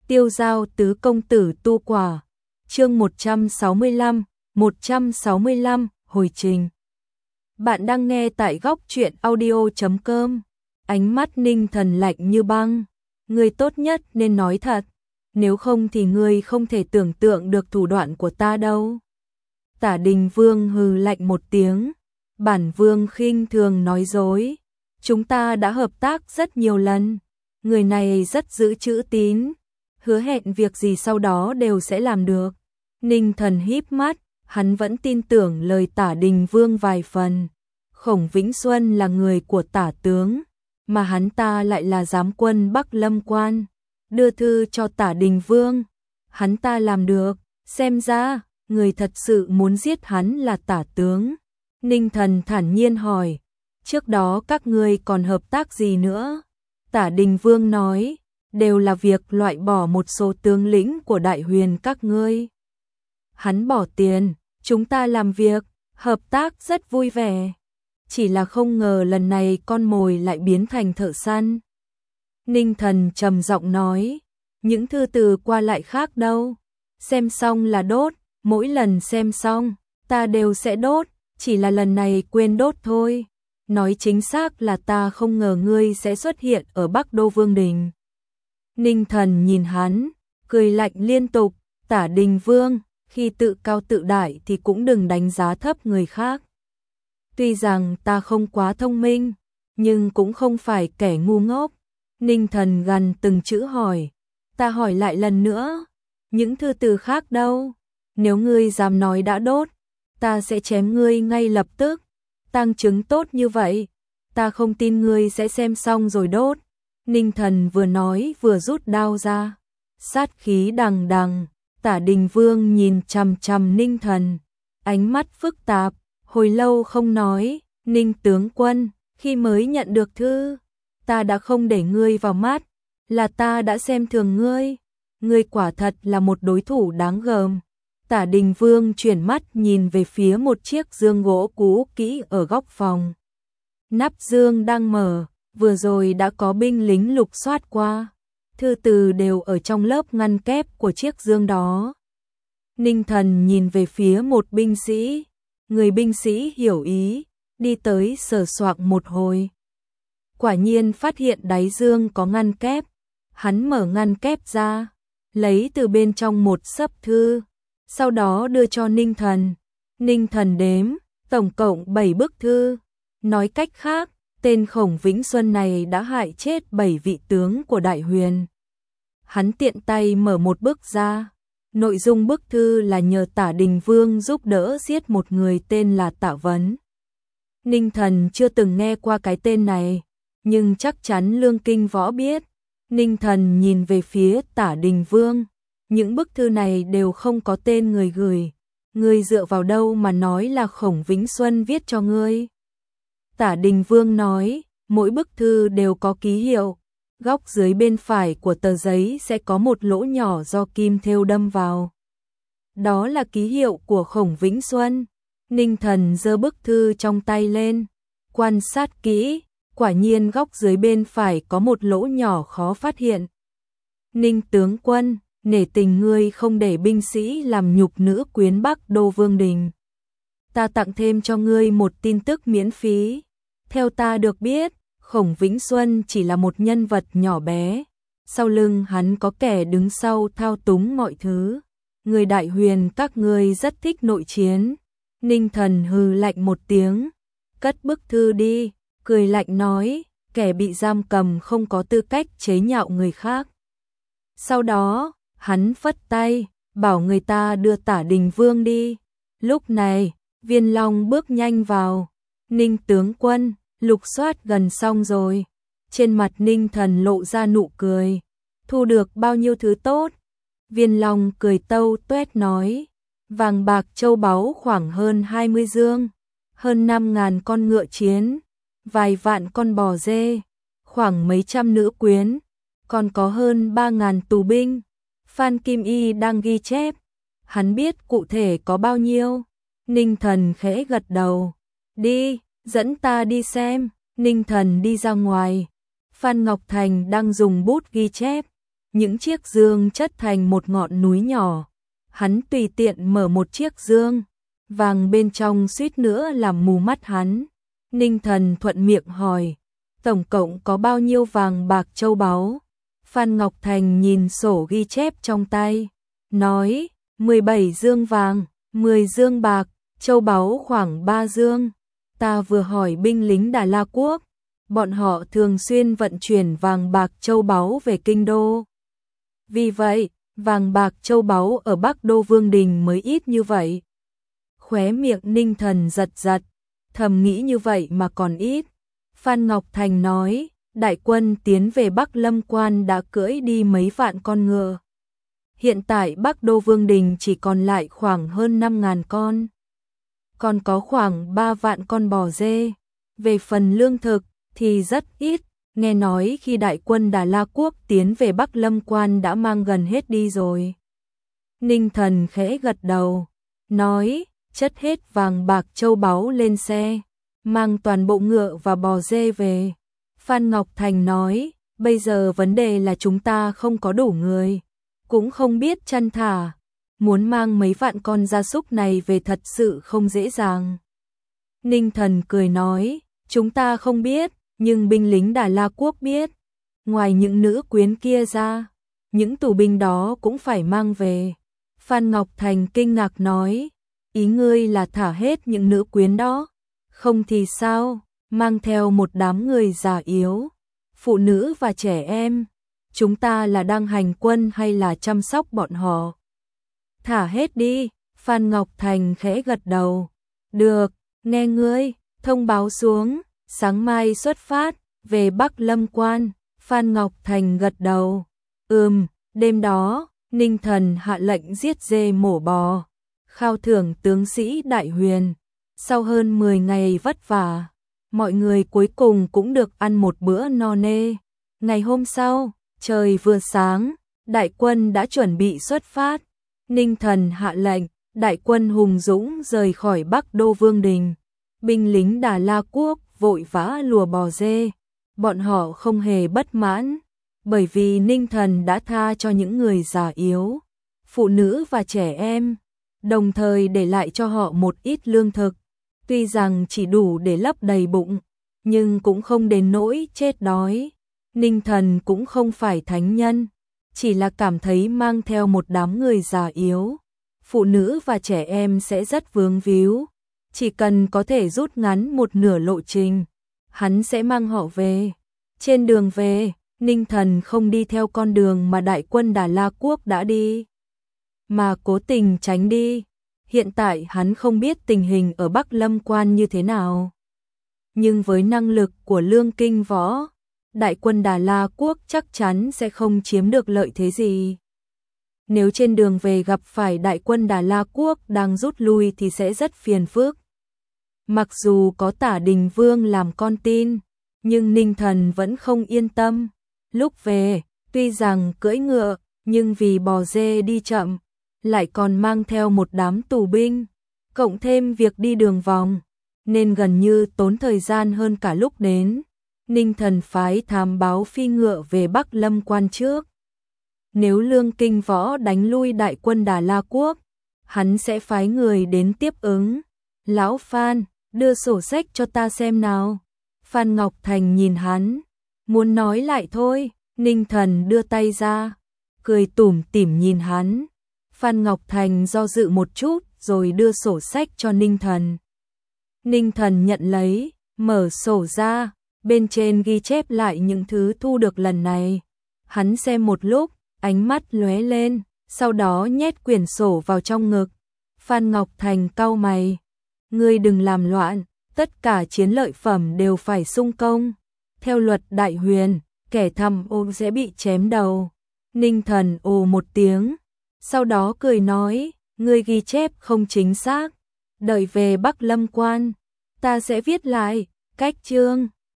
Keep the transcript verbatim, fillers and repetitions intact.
Tiêu giao tứ công tử tu quả. Chương một trăm sáu mươi lăm, một trăm sáu mươi lăm, hồi trình. Bạn đang nghe tại góc truyện audio chấm com. Ánh mắt Ninh Thần lạnh như băng. Ngươi tốt nhất nên nói thật, nếu không thì ngươi không thể tưởng tượng được thủ đoạn của ta đâu. Tả Đình Vương hừ lạnh một tiếng. Bản Vương khinh thường nói dối. Chúng ta đã hợp tác rất nhiều lần. Người này rất giữ chữ tín, hứa hẹn việc gì sau đó đều sẽ làm được. Ninh Thần híp mắt, hắn vẫn tin tưởng lời Tả Đình Vương vài phần. Khổng Vĩnh Xuân là người của Tả tướng, mà hắn ta lại là giám quân Bắc Lâm Quan. Đưa thư cho Tả Đình Vương, hắn ta làm được, xem ra, người thật sự muốn giết hắn là Tả tướng. Ninh Thần thản nhiên hỏi, trước đó các ngươi còn hợp tác gì nữa? Tả Đình Vương nói, đều là việc loại bỏ một số tướng lĩnh của Đại Huyền các ngươi. Hắn bỏ tiền, chúng ta làm việc, hợp tác rất vui vẻ. Chỉ là không ngờ lần này con mồi lại biến thành thợ săn. Ninh Thần trầm giọng nói, những thư từ qua lại khác đâu. Xem xong là đốt, mỗi lần xem xong, ta đều sẽ đốt, chỉ là lần này quên đốt thôi. Nói chính xác là ta không ngờ ngươi sẽ xuất hiện ở Bắc Đô Vương Đình. Ninh Thần nhìn hắn, cười lạnh liên tục, Tả Đình Vương, khi tự cao tự đại thì cũng đừng đánh giá thấp người khác. Tuy rằng ta không quá thông minh, nhưng cũng không phải kẻ ngu ngốc. Ninh Thần gần từng chữ hỏi, ta hỏi lại lần nữa, những thư từ khác đâu? Nếu ngươi dám nói đã đốt, ta sẽ chém ngươi ngay lập tức. Tang chứng tốt như vậy, ta không tin ngươi sẽ xem xong rồi đốt. Ninh Thần vừa nói vừa rút đao ra, sát khí đằng đằng. Tả Đình Vương nhìn chằm chằm Ninh Thần, ánh mắt phức tạp, hồi lâu không nói. Ninh tướng quân, khi mới nhận được thư, ta đã không để ngươi vào mắt, là ta đã xem thường ngươi. Ngươi quả thật là một đối thủ đáng gờm. Tả Đình Vương chuyển mắt nhìn về phía một chiếc dương gỗ cũ kỹ ở góc phòng. Nắp dương đang mở, vừa rồi đã có binh lính lục soát qua. Thư từ đều ở trong lớp ngăn kép của chiếc dương đó. Ninh Thần nhìn về phía một binh sĩ. Người binh sĩ hiểu ý, đi tới sờ soạng một hồi. Quả nhiên phát hiện đáy dương có ngăn kép. Hắn mở ngăn kép ra, lấy từ bên trong một xấp thư. Sau đó đưa cho Ninh Thần. Ninh Thần đếm, tổng cộng bảy bức thư. Nói cách khác, tên Khổng Vĩnh Xuân này đã hại chết bảy vị tướng của Đại Huyền. Hắn tiện tay mở một bức ra. Nội dung bức thư là nhờ Tả Đình Vương giúp đỡ giết một người tên là Tạ Vấn. Ninh Thần chưa từng nghe qua cái tên này, nhưng chắc chắn Lương Kinh Võ biết. Ninh Thần nhìn về phía Tả Đình Vương. Những bức thư này đều không có tên người gửi. Ngươi dựa vào đâu mà nói là Khổng Vĩnh Xuân viết cho ngươi? Tả Đình Vương nói, mỗi bức thư đều có ký hiệu. Góc dưới bên phải của tờ giấy sẽ có một lỗ nhỏ do kim thêu đâm vào. Đó là ký hiệu của Khổng Vĩnh Xuân. Ninh Thần giơ bức thư trong tay lên, quan sát kỹ, quả nhiên góc dưới bên phải có một lỗ nhỏ khó phát hiện. Ninh tướng quân, nể tình ngươi không để binh sĩ làm nhục nữ quyến Bắc Đô Vương Đình. Ta tặng thêm cho ngươi một tin tức miễn phí. Theo ta được biết, Khổng Vĩnh Xuân chỉ là một nhân vật nhỏ bé. Sau lưng hắn có kẻ đứng sau thao túng mọi thứ. Người Đại Huyền các ngươi rất thích nội chiến. Ninh Thần hừ lạnh một tiếng, cất bức thư đi, cười lạnh nói, kẻ bị giam cầm không có tư cách chế nhạo người khác. Sau đó, hắn phất tay, bảo người ta đưa Tả Đình Vương đi. Lúc này, Viên Long bước nhanh vào. Ninh tướng quân, lục soát gần xong rồi. Trên mặt Ninh Thần lộ ra nụ cười. Thu được bao nhiêu thứ tốt? Viên Long cười tâu tuét nói. Vàng bạc châu báu khoảng hơn hai mươi dương. Hơn năm ngàn con ngựa chiến. Vài vạn con bò dê. Khoảng mấy trăm nữ quyến. Còn có hơn ba ngàn tù binh. Phan Kim Y đang ghi chép. Hắn biết cụ thể có bao nhiêu. Ninh Thần khẽ gật đầu. Đi, dẫn ta đi xem. Ninh Thần đi ra ngoài. Phan Ngọc Thành đang dùng bút ghi chép. những chiếc dương chất thành một ngọn núi nhỏ. Hắn tùy tiện mở một chiếc dương, vàng bên trong suýt nữa làm mù mắt hắn. Ninh Thần thuận miệng hỏi, tổng cộng có bao nhiêu vàng bạc châu báu? Phan Ngọc Thành nhìn sổ ghi chép trong tay, nói, mười bảy dương vàng, mười dương bạc, châu báu khoảng ba dương. Ta vừa hỏi binh lính Đà La Quốc, bọn họ thường xuyên vận chuyển vàng bạc châu báu về kinh đô. Vì vậy, vàng bạc châu báu ở Bắc Đô Vương Đình mới ít như vậy. Khóe miệng Ninh Thần giật giật, thầm nghĩ như vậy mà còn ít. Phan Ngọc Thành nói, đại quân tiến về Bắc Lâm Quan đã cưỡi đi mấy vạn con ngựa. Hiện tại Bắc Đô Vương Đình chỉ còn lại khoảng hơn năm ngàn con. Còn có khoảng ba vạn con bò dê. Về phần lương thực thì rất ít, nghe nói khi đại quân Đà La Quốc tiến về Bắc Lâm Quan đã mang gần hết đi rồi. Ninh Thần khẽ gật đầu, nói, chất hết vàng bạc châu báu lên xe, mang toàn bộ ngựa và bò dê về. Phan Ngọc Thành nói, bây giờ vấn đề là chúng ta không có đủ người, cũng không biết chăn thả. Muốn mang mấy vạn con gia súc này về thật sự không dễ dàng. Ninh Thần cười nói, chúng ta không biết, nhưng binh lính Đà La Quốc biết. Ngoài những nữ quyến kia ra, những tù binh đó cũng phải mang về. Phan Ngọc Thành kinh ngạc nói, ý ngươi là thả hết những nữ quyến đó? Không thì sao, mang theo một đám người già yếu, phụ nữ và trẻ em. Chúng ta là đang hành quân hay là chăm sóc bọn họ? Thả hết đi. Phan Ngọc Thành khẽ gật đầu. Được, nghe ngươi, thông báo xuống, sáng mai xuất phát, về Bắc Lâm Quan. Phan Ngọc Thành gật đầu. Ừm, đêm đó, Ninh Thần hạ lệnh giết dê mổ bò, khao thưởng tướng sĩ Đại Huyền. Sau hơn mười ngày vất vả, mọi người cuối cùng cũng được ăn một bữa no nê. Ngày hôm sau, trời vừa sáng, đại quân đã chuẩn bị xuất phát. Ninh Thần hạ lệnh, đại quân hùng dũng rời khỏi Bắc Đô Vương Đình. Binh lính Đà La Quốc vội vã lùa bò dê. Bọn họ không hề bất mãn, bởi vì Ninh Thần đã tha cho những người già yếu, phụ nữ và trẻ em, đồng thời để lại cho họ một ít lương thực. Tuy rằng chỉ đủ để lấp đầy bụng, nhưng cũng không đến nỗi chết đói. Ninh Thần cũng không phải thánh nhân, chỉ là cảm thấy mang theo một đám người già yếu, phụ nữ và trẻ em sẽ rất vướng víu. Chỉ cần có thể rút ngắn một nửa lộ trình, hắn sẽ mang họ về. Trên đường về, Ninh Thần không đi theo con đường mà đại quân Đà La Quốc đã đi, mà cố tình tránh đi. Hiện tại hắn không biết tình hình ở Bắc Lâm Quan như thế nào, nhưng với năng lực của Lương Kinh Võ, đại quân Đà La Quốc chắc chắn sẽ không chiếm được lợi thế gì. Nếu trên đường về gặp phải đại quân Đà La Quốc đang rút lui thì sẽ rất phiền phức. Mặc dù có Tả Đình Vương làm con tin, nhưng Ninh Thần vẫn không yên tâm. Lúc về, tuy rằng cưỡi ngựa, nhưng vì bò dê đi chậm, lại còn mang theo một đám tù binh, cộng thêm việc đi đường vòng, nên gần như tốn thời gian hơn cả lúc đến. Ninh Thần phái thám báo phi ngựa về Bắc Lâm Quan trước. Nếu Lương Kinh Võ đánh lui đại quân Đà La Quốc, hắn sẽ phái người đến tiếp ứng. Lão Phan, đưa sổ sách cho ta xem nào. Phan Ngọc Thành nhìn hắn, muốn nói lại thôi. Ninh Thần đưa tay ra, cười tủm tỉm nhìn hắn. Phan Ngọc Thành do dự một chút rồi đưa sổ sách cho Ninh Thần. Ninh Thần nhận lấy, mở sổ ra, bên trên ghi chép lại những thứ thu được lần này. Hắn xem một lúc, ánh mắt lóe lên, sau đó nhét quyển sổ vào trong ngực. Phan Ngọc Thành cau mày, ngươi đừng làm loạn, tất cả chiến lợi phẩm đều phải sung công. Theo luật Đại Huyền, kẻ tham ô sẽ bị chém đầu. Ninh Thần ồ một tiếng, sau đó cười nói, ngươi ghi chép không chính xác, đợi về Bắc Lâm Quan, ta sẽ viết lại, cách chương.